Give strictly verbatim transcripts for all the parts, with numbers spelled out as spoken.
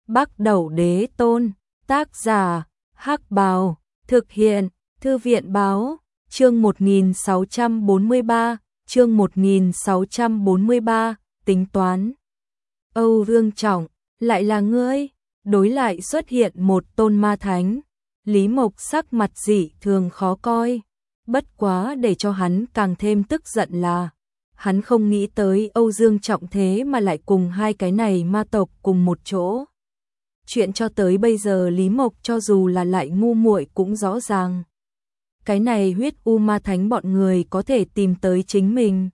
Bắc Đẩu Đế Tôn, tác giả, Hắc Bào, thực hiện, Thư viện Báo, chương một nghìn sáu trăm bốn mươi ba, chương một nghìn sáu trăm bốn mươi ba, tính toán. Âu Vương Trọng, lại là ngươi, đối lại xuất hiện một tôn ma thánh. Lý Mộc sắc mặt dị thường khó coi, bất quá để cho hắn càng thêm tức giận là hắn không nghĩ tới Âu Dương Trọng thế mà lại cùng hai cái này ma tộc cùng một chỗ. Chuyện cho tới bây giờ Lý Mộc cho dù là lại ngu muội cũng rõ ràng. Cái này huyết u ma thánh bọn người có thể tìm tới chính mình.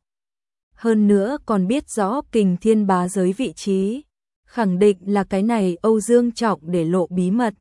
Hơn nữa còn biết rõ Kình Thiên bá giới vị trí. Khẳng định là cái này Âu Dương Trọng để lộ bí mật.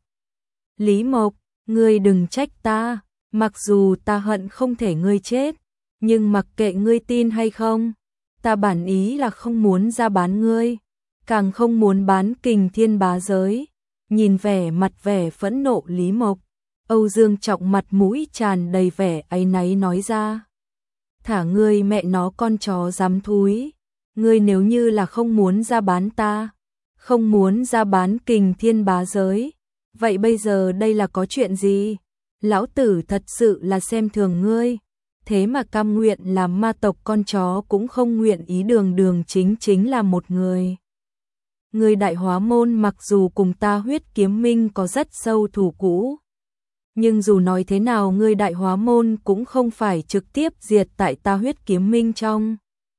Lý Mộc, ngươi đừng trách ta, mặc dù ta hận không thể ngươi chết, nhưng mặc kệ ngươi tin hay không, ta bản ý là không muốn ra bán ngươi, càng không muốn bán Kình Thiên bá giới. Nhìn vẻ mặt vẻ phẫn nộ Lý Mộc, Âu Dương Trọng mặt mũi tràn đầy vẻ áy náy nói ra. Thả ngươi mẹ nó con chó dám thúi, ngươi nếu như là không muốn ra bán ta, không muốn ra bán Kình Thiên bá giới, vậy bây giờ đây là có chuyện gì? Lão tử thật sự là xem thường ngươi, thế mà cam nguyện làm ma tộc con chó cũng không nguyện ý đường đường chính chính là một người. Người Đại Hóa Môn mặc dù cùng ta Huyết Kiếm Minh có rất sâu thù cũ, nhưng dù nói thế nào người Đại Hóa Môn cũng không phải trực tiếp diệt tại ta Huyết Kiếm Minh trong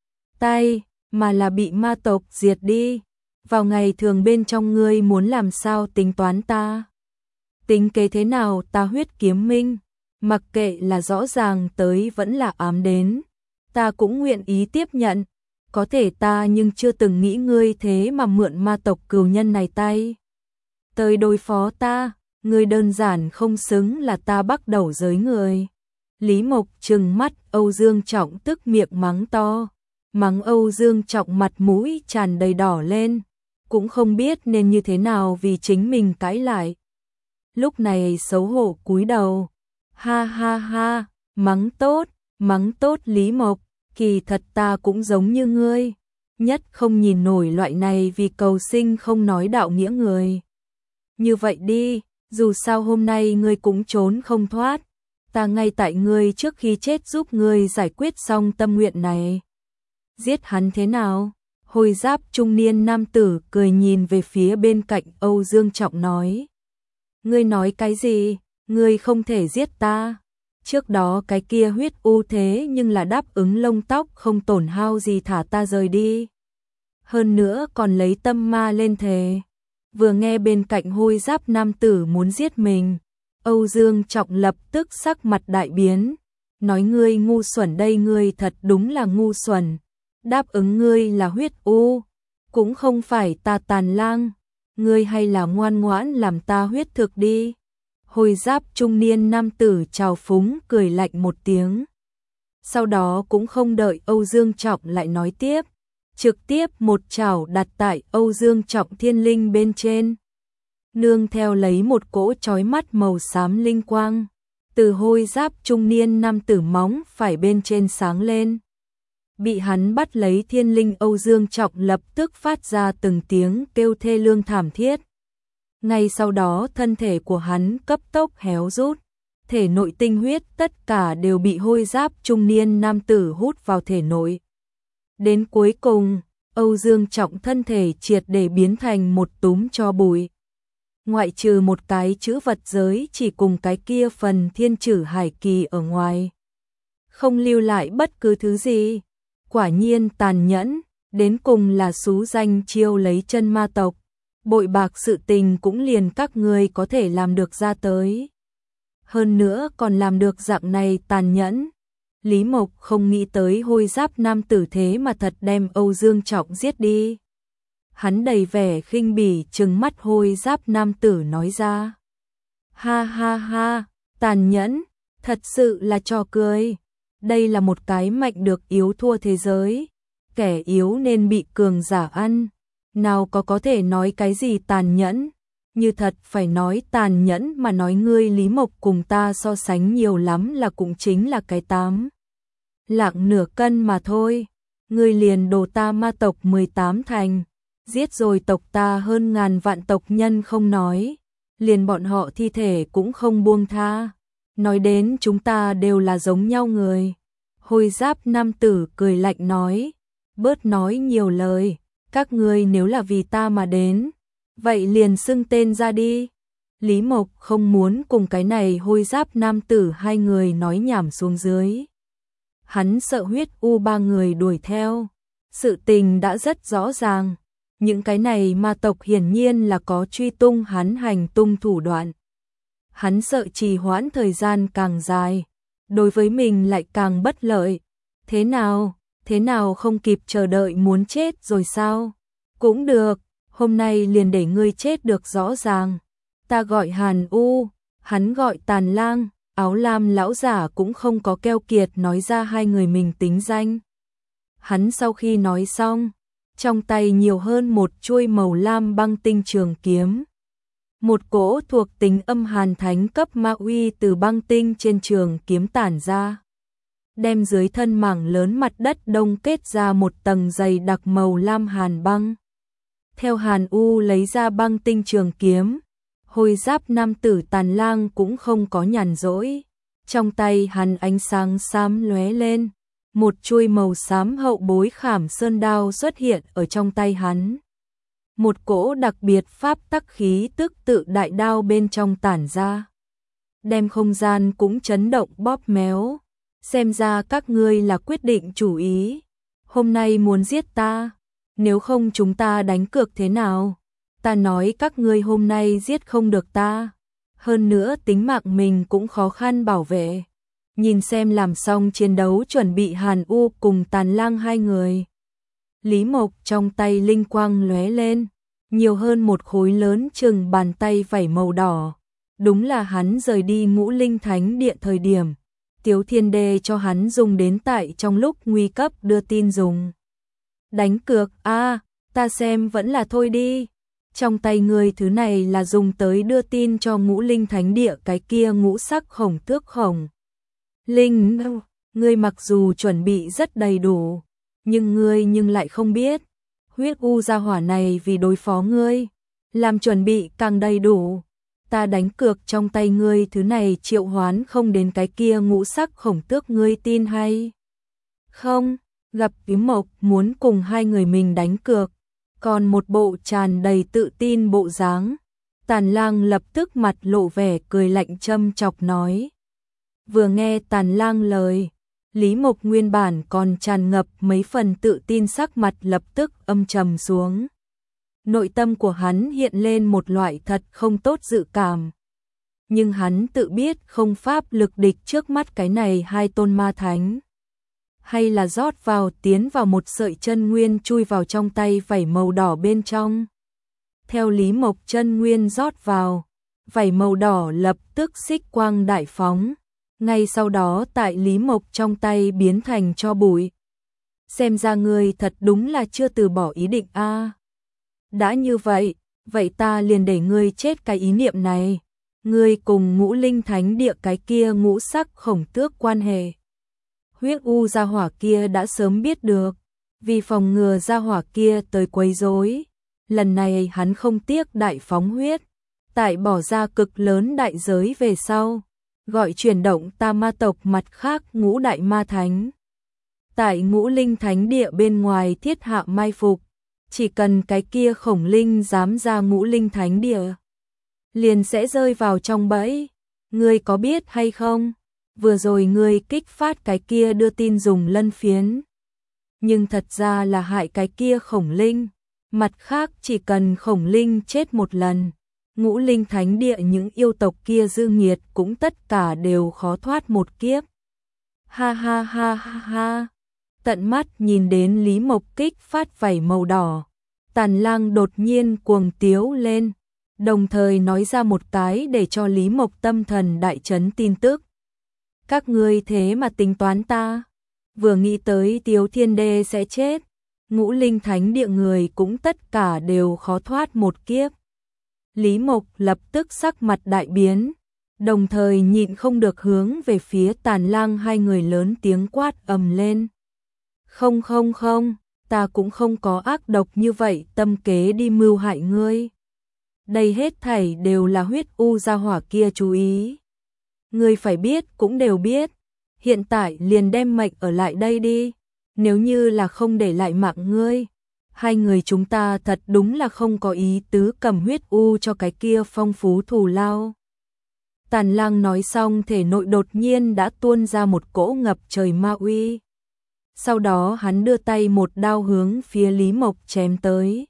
tay, mà là bị ma tộc diệt đi. Vào ngày thường bên trong ngươi muốn làm sao tính toán ta? Tính kế thế nào ta Huyết Kiếm Minh? Mặc kệ là rõ ràng tới vẫn là ám đến, ta cũng nguyện ý tiếp nhận. Có thể ta nhưng chưa từng nghĩ ngươi thế mà mượn ma tộc cừu nhân này tay tới đối phó ta, ngươi đơn giản không xứng là ta Bắc Đẩu giới người. Lý Mộc trừng mắt Âu Dương Trọng tức miệng mắng to, mắng Âu Dương Trọng mặt mũi tràn đầy đỏ lên, cũng không biết nên như thế nào vì chính mình cãi lại. Lúc này xấu hổ cúi đầu, ha ha ha, mắng tốt, mắng tốt Lý Mộc. Kỳ thật ta cũng giống như ngươi, nhất không nhìn nổi loại này vì cầu sinh không nói đạo nghĩa người. Như vậy đi, dù sao hôm nay ngươi cũng trốn không thoát, ta ngay tại ngươi trước khi chết giúp ngươi giải quyết xong tâm nguyện này. Giết hắn thế nào? Hôi giáp trung niên nam tử cười nhìn về phía bên cạnh Âu Dương Trọng nói. Ngươi nói cái gì? Ngươi không thể giết ta. Trước đó cái kia huyết u thế nhưng là đáp ứng lông tóc không tổn hao gì thả ta rời đi. Hơn nữa còn lấy tâm ma lên thề. Vừa nghe bên cạnh hôi giáp nam tử muốn giết mình, Âu Dương Trọng lập tức sắc mặt đại biến. Nói ngươi ngu xuẩn đây, ngươi thật đúng là ngu xuẩn. Đáp ứng ngươi là huyết u, cũng không phải ta Tàn Lang. Ngươi hay là ngoan ngoãn làm ta huyết thực đi. Hôi giáp trung niên nam tử trào phúng cười lạnh một tiếng. Sau đó cũng không đợi Âu Dương Trọng lại nói tiếp, trực tiếp một chảo đặt tại Âu Dương Trọng thiên linh bên trên. Nương theo lấy một cỗ chói mắt màu xám linh quang, từ hôi giáp trung niên nam tử móng phải bên trên sáng lên. Bị hắn bắt lấy thiên linh Âu Dương Trọng lập tức phát ra từng tiếng kêu thê lương thảm thiết. Ngay sau đó thân thể của hắn cấp tốc héo rút, thể nội tinh huyết tất cả đều bị hôi giáp trung niên nam tử hút vào thể nội. Đến cuối cùng, Âu Dương Trọng thân thể triệt để biến thành một túm tro bụi. Ngoại trừ một cái chữ vật giới chỉ cùng cái kia phần thiên trử hải kỳ ở ngoài, không lưu lại bất cứ thứ gì. Quả nhiên tàn nhẫn, đến cùng là xú danh chiêu lấy chân ma tộc. Bội bạc sự tình cũng liền các ngươi có thể làm được ra tới. Hơn nữa còn làm được dạng này tàn nhẫn. Lý Mộc không nghĩ tới hôi giáp nam tử thế mà thật đem Âu Dương Trọng giết đi. Hắn đầy vẻ khinh bỉ trừng mắt hôi giáp nam tử nói ra. Ha ha ha, tàn nhẫn, thật sự là trò cười. Đây là một cái mạnh được yếu thua thế giới. Kẻ yếu nên bị cường giả ăn. Nào có có thể nói cái gì tàn nhẫn, như thật phải nói tàn nhẫn mà nói ngươi Lý Mộc cùng ta so sánh nhiều lắm là cũng chính là cái tám lạng nửa cân mà thôi, ngươi liền đồ ta ma tộc mười tám thành, giết rồi tộc ta hơn ngàn vạn tộc nhân không nói, liền bọn họ thi thể cũng không buông tha. Nói đến chúng ta đều là giống nhau người. Hôi giáp nam tử cười lạnh nói, bớt nói nhiều lời, các ngươi nếu là vì ta mà đến, vậy liền xưng tên ra đi. Lý Mộc không muốn cùng cái này hôi giáp nam tử hai người nói nhảm xuống dưới. Hắn sợ huyết u ba người đuổi theo. Sự tình đã rất rõ ràng. Những cái này ma tộc hiển nhiên là có truy tung hắn hành tung thủ đoạn. Hắn sợ trì hoãn thời gian càng dài, đối với mình lại càng bất lợi. Thế nào, thế nào không kịp chờ đợi muốn chết rồi sao? Cũng được, hôm nay liền để ngươi chết được rõ ràng. Ta gọi Hàn U, hắn gọi Tàn Lang, áo lam lão giả cũng không có keo kiệt nói ra hai người mình tính danh. Hắn sau khi nói xong, trong tay nhiều hơn một chuôi màu lam băng tinh trường kiếm. Một cỗ thuộc tính âm hàn thánh cấp ma uy từ băng tinh trên trường kiếm tản ra, đem dưới thân mảng lớn mặt đất đông kết ra một tầng dày đặc màu lam hàn băng. Theo Hàn U lấy ra băng tinh trường kiếm, hôi giáp nam tử Tàn Lang cũng không có nhàn rỗi. Trong tay hắn ánh sáng xám lóe lên, một chuôi màu xám hậu bối khảm sơn đao xuất hiện ở trong tay hắn. Một cỗ đặc biệt pháp tắc khí tức tự đại đao bên trong tản ra, đem không gian cũng chấn động bóp méo. Xem ra các ngươi là quyết định chủ ý, hôm nay muốn giết ta, nếu không chúng ta đánh cược thế nào? Ta nói các ngươi hôm nay giết không được ta, hơn nữa tính mạng mình cũng khó khăn bảo vệ. Nhìn xem làm xong chiến đấu chuẩn bị Hàn U cùng Tàn Lang hai người. Lý Mộc trong tay linh quang lóe lên, nhiều hơn một khối lớn chừng bàn tay vảy màu đỏ. Đúng là hắn rời đi Ngũ Linh Thánh Địa thời điểm, Tiếu Thiên Đê cho hắn dùng đến tại trong lúc nguy cấp đưa tin dùng. Đánh cược, a à, ta xem vẫn là thôi đi. Trong tay người thứ này là dùng tới đưa tin cho Ngũ Linh Thánh Địa cái kia ngũ sắc khổng tước khổng. Linh, ngươi mặc dù chuẩn bị rất đầy đủ, nhưng ngươi nhưng lại không biết, huyết u gia hỏa này vì đối phó ngươi, làm chuẩn bị càng đầy đủ. Ta đánh cược trong tay ngươi thứ này triệu hoán không đến cái kia ngũ sắc khổng tước, ngươi tin hay không? Gặp Ý Mộc muốn cùng hai người mình đánh cược, còn một bộ tràn đầy tự tin bộ dáng. Tàn Lang lập tức mặt lộ vẻ cười lạnh châm chọc nói. Vừa nghe Tàn Lang lời, Lý Mộc nguyên bản còn tràn ngập mấy phần tự tin sắc mặt lập tức âm trầm xuống. Nội tâm của hắn hiện lên một loại thật không tốt dự cảm. Nhưng hắn tự biết không pháp lực địch trước mắt cái này hai tôn ma thánh. Hay là rót vào tiến vào một sợi chân nguyên chui vào trong tay vảy màu đỏ bên trong. Theo Lý Mộc chân nguyên rót vào, vảy màu đỏ lập tức xích quang đại phóng. Ngay sau đó tại Lý Mộc trong tay biến thành tro bụi. Xem ra ngươi thật đúng là chưa từ bỏ ý định a. À. Đã như vậy, vậy ta liền để ngươi chết cái ý niệm này. Ngươi cùng Ngũ Linh Thánh Địa cái kia ngũ sắc khổng tước quan hệ. Huyết u gia hỏa kia đã sớm biết được, vì phòng ngừa gia hỏa kia tới quấy rối, lần này hắn không tiếc đại phóng huyết, tại bỏ ra cực lớn đại giới về sau, gọi chuyển động ta ma tộc mặt khác ngũ đại ma thánh. Tại Ngũ Linh Thánh Địa bên ngoài thiết hạ mai phục, chỉ cần cái kia khổng linh dám ra Ngũ Linh Thánh Địa, liền sẽ rơi vào trong bẫy. Ngươi có biết hay không? Vừa rồi ngươi kích phát cái kia đưa tin dùng lân phiến, nhưng thật ra là hại cái kia khổng linh. Mặt khác chỉ cần khổng linh chết một lần, Ngũ Linh Thánh Địa những yêu tộc kia dư nghiệt cũng tất cả đều khó thoát một kiếp. Ha ha ha ha ha. Tận mắt nhìn đến Lý Mộc kích phát vảy màu đỏ, Tàn Lang đột nhiên cuồng tiếu lên, đồng thời nói ra một cái để cho Lý Mộc tâm thần đại chấn tin tức. Các ngươi thế mà tính toán ta, vừa nghĩ tới Tiếu Thiên Đê sẽ chết, Ngũ Linh Thánh Địa người cũng tất cả đều khó thoát một kiếp. Lý Mộc lập tức sắc mặt đại biến, đồng thời nhịn không được hướng về phía Tàn Lang hai người lớn tiếng quát ầm lên. Không không không, ta cũng không có ác độc như vậy tâm kế đi mưu hại ngươi. Đây hết thảy đều là huyết u gia hỏa kia chú ý. Ngươi phải biết cũng đều biết, hiện tại liền đem mệnh ở lại đây đi, nếu như là không để lại mạng ngươi, hai người chúng ta thật đúng là không có ý tứ cầm huyết u cho cái kia phong phú thù lao. Tàn Lang nói xong thể nội đột nhiên đã tuôn ra một cỗ ngập trời ma uy. Sau đó hắn đưa tay một đao hướng phía Lý Mộc chém tới.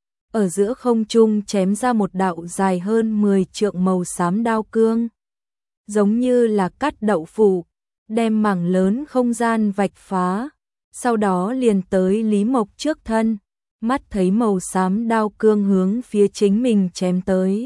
Ở giữa không trung chém ra một đạo dài hơn mười trượng màu xám đao cương. Giống như là cắt đậu phụ, đem mảng lớn không gian vạch phá. Sau đó liền tới Lý Mộc trước thân, mắt thấy màu xám đao cương hướng phía chính mình chém tới.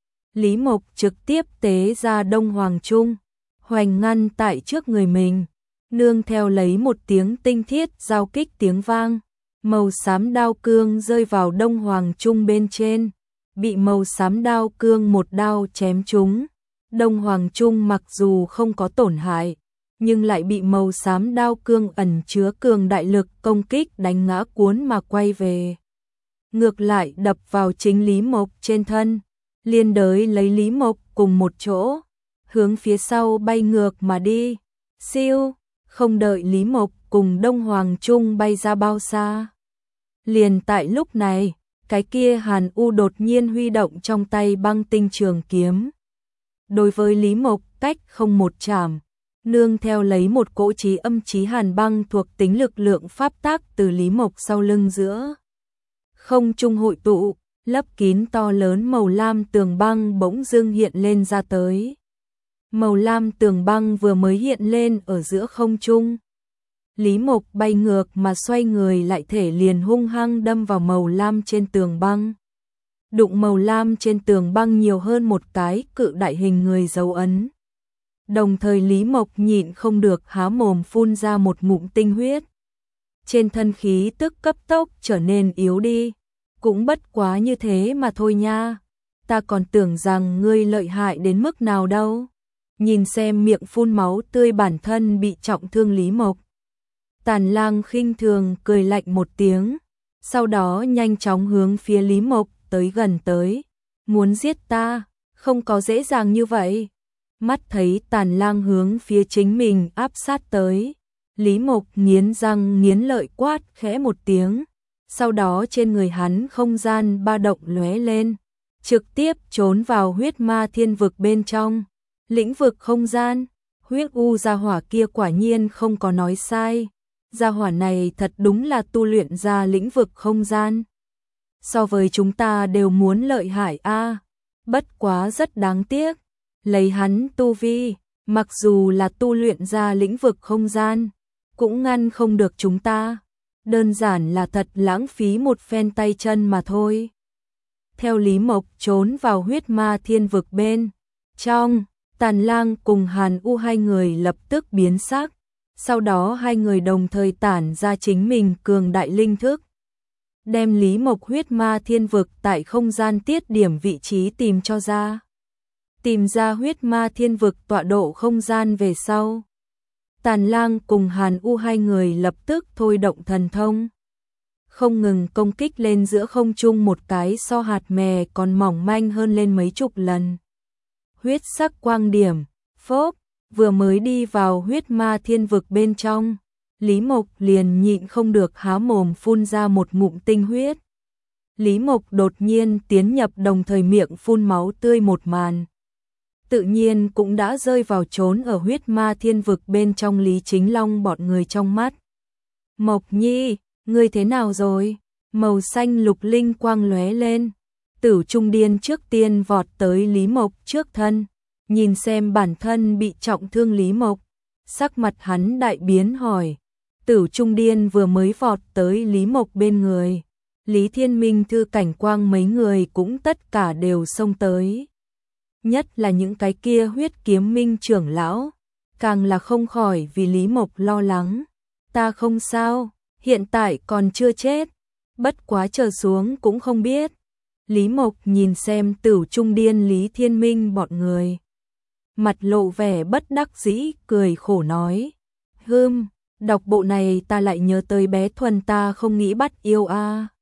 Lý Mộc trực tiếp tế ra Đông Hoàng Trung, hoành ngăn tại trước người mình, nương theo lấy một tiếng tinh thiết giao kích tiếng vang, màu xám đao cương rơi vào Đông Hoàng Trung bên trên, bị màu xám đao cương một đao chém trúng. Đông Hoàng Trung mặc dù không có tổn hại, nhưng lại bị màu xám đao cương ẩn chứa cường đại lực công kích đánh ngã cuốn mà quay về. Ngược lại đập vào chính Lý Mộc trên thân, liên đới lấy Lý Mộc cùng một chỗ, hướng phía sau bay ngược mà đi. Siêu, không đợi Lý Mộc cùng Đông Hoàng Trung bay ra bao xa. Liền tại lúc này, cái kia Hàn U đột nhiên huy động trong tay băng tinh trường kiếm. Đối với Lý Mộc cách không một chạm, nương theo lấy một cỗ chí âm chí hàn băng thuộc tính lực lượng pháp tác từ Lý Mộc sau lưng giữa. Không trung hội tụ, lấp kín to lớn màu lam tường băng bỗng dưng hiện lên ra tới. Màu lam tường băng vừa mới hiện lên ở giữa không trung. Lý Mộc bay ngược mà xoay người lại thể liền hung hăng đâm vào màu lam trên tường băng. Đụng màu lam trên tường băng nhiều hơn một cái cự đại hình người dấu ấn. Đồng thời Lý Mộc nhịn không được há mồm phun ra một ngụm tinh huyết. Trên thân khí tức cấp tốc trở nên yếu đi. Cũng bất quá như thế mà thôi nha. Ta còn tưởng rằng ngươi lợi hại đến mức nào đâu. Nhìn xem miệng phun máu tươi bản thân bị trọng thương Lý Mộc. Tàn Lang khinh thường cười lạnh một tiếng. Sau đó nhanh chóng hướng phía Lý Mộc tới gần tới. Muốn giết ta, không có dễ dàng như vậy. Mắt thấy Tàn Lang hướng phía chính mình áp sát tới. Lý Mộc nghiến răng nghiến lợi quát khẽ một tiếng. Sau đó trên người hắn không gian ba động lóe lên, trực tiếp trốn vào huyết ma thiên vực bên trong. Lĩnh vực không gian, huyết u gia hỏa kia quả nhiên không có nói sai. Gia hỏa này thật đúng là tu luyện ra lĩnh vực không gian. So với chúng ta đều muốn lợi hại a, bất quá rất đáng tiếc. Lấy hắn tu vi, mặc dù là tu luyện ra lĩnh vực không gian, cũng ngăn không được chúng ta. Đơn giản là thật lãng phí một phen tay chân mà thôi. Theo Lý Mộc trốn vào huyết ma thiên vực bên trong, Tàn Lang cùng Hàn U hai người lập tức biến sắc. Sau đó hai người đồng thời tản ra chính mình cường đại linh thức. Đem Lý Mộc huyết ma thiên vực tại không gian tiết điểm vị trí tìm cho ra. Tìm ra huyết ma thiên vực tọa độ không gian về sau. Tàn Lang cùng Hàn U hai người lập tức thôi động thần thông. Không ngừng công kích lên giữa không trung một cái so hạt mè còn mỏng manh hơn lên mấy chục lần. Huyết sắc quang điểm, phốp, vừa mới đi vào huyết ma thiên vực bên trong. Lý Mộc liền nhịn không được há mồm phun ra một ngụm tinh huyết. Lý Mộc đột nhiên tiến nhập đồng thời miệng phun máu tươi một màn. Tự nhiên cũng đã rơi vào trốn ở huyết ma thiên vực bên trong Lý Chính Long bọn người trong mắt. Mộc Nhi, ngươi thế nào rồi? Màu xanh lục linh quang lóe lên. Tử Trung Điên trước tiên vọt tới Lý Mộc trước thân, nhìn xem bản thân bị trọng thương Lý Mộc. Sắc mặt hắn đại biến hỏi. Tử Trung Điên vừa mới vọt tới Lý Mộc bên người. Lý Thiên Minh Thư Cảnh Quang mấy người cũng tất cả đều xông tới. Nhất là những cái kia huyết kiếm minh trưởng lão, càng là không khỏi vì Lý Mộc lo lắng. Ta không sao, hiện tại còn chưa chết, bất quá chờ xuống cũng không biết. Lý Mộc nhìn xem Tử Trung Điên Lý Thiên Minh bọn người. Mặt lộ vẻ bất đắc dĩ, cười khổ nói. Hừm, Đọc bộ này ta lại nhớ tới bé Thuần ta không nghĩ bắt yêu a.